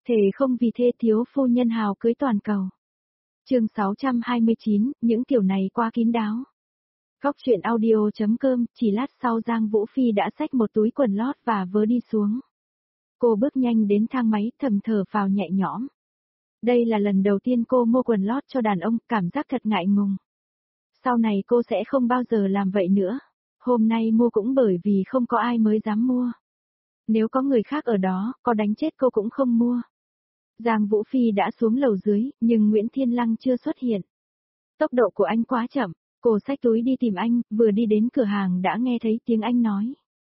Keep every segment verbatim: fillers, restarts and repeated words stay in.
Thề không vì thê thiếu phu nhân hào cưới toàn cầu. Chương sáu trăm hai mươi chín, những kiểu này quá kín đáo. Góc truyện audio.com, chỉ lát sau Giang Vũ Phi đã xách một túi quần lót và vớ đi xuống. Cô bước nhanh đến thang máy, thầm thở phào nhẹ nhõm. Đây là lần đầu tiên cô mua quần lót cho đàn ông, cảm giác thật ngại ngùng. Sau này cô sẽ không bao giờ làm vậy nữa. Hôm nay mua cũng bởi vì không có ai mới dám mua. Nếu có người khác ở đó, có đánh chết cô cũng không mua. Giang Vũ Phi đã xuống lầu dưới, nhưng Nguyễn Thiên Lăng chưa xuất hiện. Tốc độ của anh quá chậm, cô xách túi đi tìm anh, vừa đi đến cửa hàng đã nghe thấy tiếng anh nói.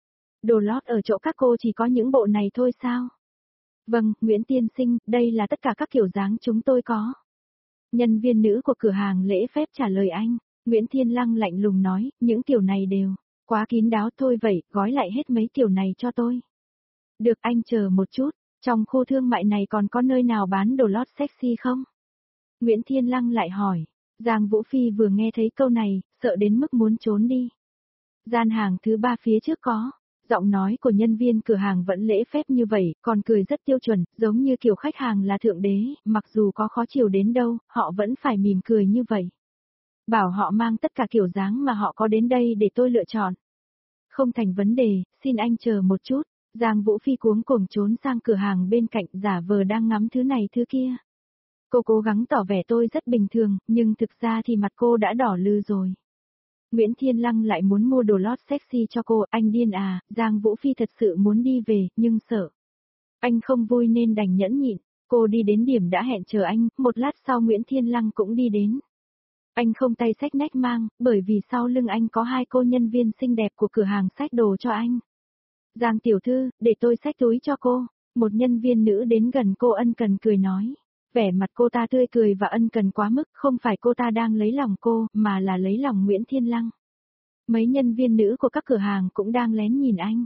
Đồ lót ở chỗ các cô chỉ có những bộ này thôi sao? Vâng, Nguyễn Tiên Sinh, đây là tất cả các kiểu dáng chúng tôi có. Nhân viên nữ của cửa hàng lễ phép trả lời anh. Nguyễn Thiên Lăng lạnh lùng nói, những kiểu này đều quá kín đáo thôi vậy, gói lại hết mấy kiểu này cho tôi. Được, anh chờ một chút, trong khu thương mại này còn có nơi nào bán đồ lót sexy không? Nguyễn Thiên Lăng lại hỏi. Giang Vũ Phi vừa nghe thấy câu này, sợ đến mức muốn trốn đi. Gian hàng thứ ba phía trước có. Giọng nói của nhân viên cửa hàng vẫn lễ phép như vậy, còn cười rất tiêu chuẩn, giống như kiểu khách hàng là thượng đế, mặc dù có khó chịu đến đâu, họ vẫn phải mỉm cười như vậy. Bảo họ mang tất cả kiểu dáng mà họ có đến đây để tôi lựa chọn. Không thành vấn đề, xin anh chờ một chút. Giang Vũ Phi cuống cuồng trốn sang cửa hàng bên cạnh, giả vờ đang ngắm thứ này thứ kia. Cô cố gắng tỏ vẻ tôi rất bình thường, nhưng thực ra thì mặt cô đã đỏ lừ rồi. Nguyễn Thiên Lăng lại muốn mua đồ lót sexy cho cô, anh điên à, Giang Vũ Phi thật sự muốn đi về, nhưng sợ. Anh không vui nên đành nhẫn nhịn, cô đi đến điểm đã hẹn chờ anh, một lát sau Nguyễn Thiên Lăng cũng đi đến. Anh không tay xách nách mang, bởi vì sau lưng anh có hai cô nhân viên xinh đẹp của cửa hàng xách đồ cho anh. Giang tiểu thư, để tôi xách túi cho cô. Một nhân viên nữ đến gần cô ân cần cười nói. Vẻ mặt cô ta tươi cười và ân cần quá mức, không phải cô ta đang lấy lòng cô, mà là lấy lòng Nguyễn Thiên Lăng. Mấy nhân viên nữ của các cửa hàng cũng đang lén nhìn anh.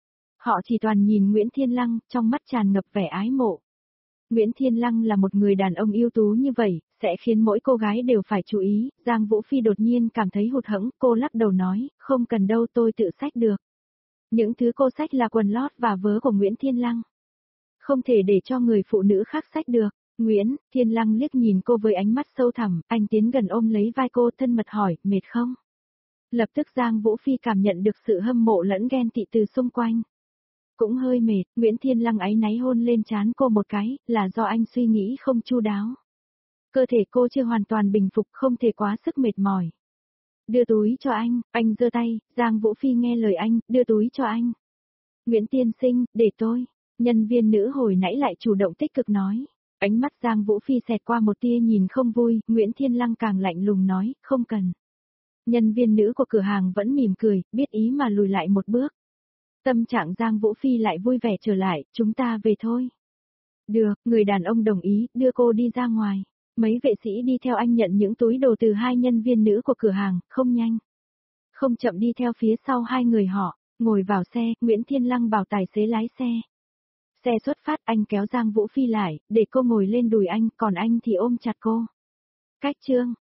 Họ chỉ toàn nhìn Nguyễn Thiên Lăng, trong mắt tràn ngập vẻ ái mộ. Nguyễn Thiên Lăng là một người đàn ông ưu tú như vậy, sẽ khiến mỗi cô gái đều phải chú ý. Giang Vũ Phi đột nhiên cảm thấy hụt hẫng, cô lắc đầu nói, không cần đâu, tôi tự xách được. Những thứ cô xách là quần lót và vớ của Nguyễn Thiên Lăng. Không thể để cho người phụ nữ khác xách được. Nguyễn Thiên Lăng liếc nhìn cô với ánh mắt sâu thẳm, anh tiến gần ôm lấy vai cô thân mật hỏi, mệt không? Lập tức Giang Vũ Phi cảm nhận được sự hâm mộ lẫn ghen tị từ xung quanh. Cũng hơi mệt, Nguyễn Thiên Lăng áy náy hôn lên trán cô một cái, là do anh suy nghĩ không chu đáo. Cơ thể cô chưa hoàn toàn bình phục, không thể quá sức mệt mỏi. Đưa túi cho anh, anh giơ tay, Giang Vũ Phi nghe lời anh, đưa túi cho anh. Nguyễn Tiên Sinh, để tôi. Nhân viên nữ hồi nãy lại chủ động tích cực nói. Ánh mắt Giang Vũ Phi xẹt qua một tia nhìn không vui, Nguyễn Thiên Lăng càng lạnh lùng nói, không cần. Nhân viên nữ của cửa hàng vẫn mỉm cười, biết ý mà lùi lại một bước. Tâm trạng Giang Vũ Phi lại vui vẻ trở lại, chúng ta về thôi. Được, người đàn ông đồng ý, đưa cô đi ra ngoài. Mấy vệ sĩ đi theo anh nhận những túi đồ từ hai nhân viên nữ của cửa hàng, không nhanh. Không chậm đi theo phía sau hai người họ, ngồi vào xe, Nguyễn Thiên Lăng bảo tài xế lái xe. Xe xuất phát, anh kéo Giang Vũ Phi lại, để cô ngồi lên đùi anh, còn anh thì ôm chặt cô. Cách chương.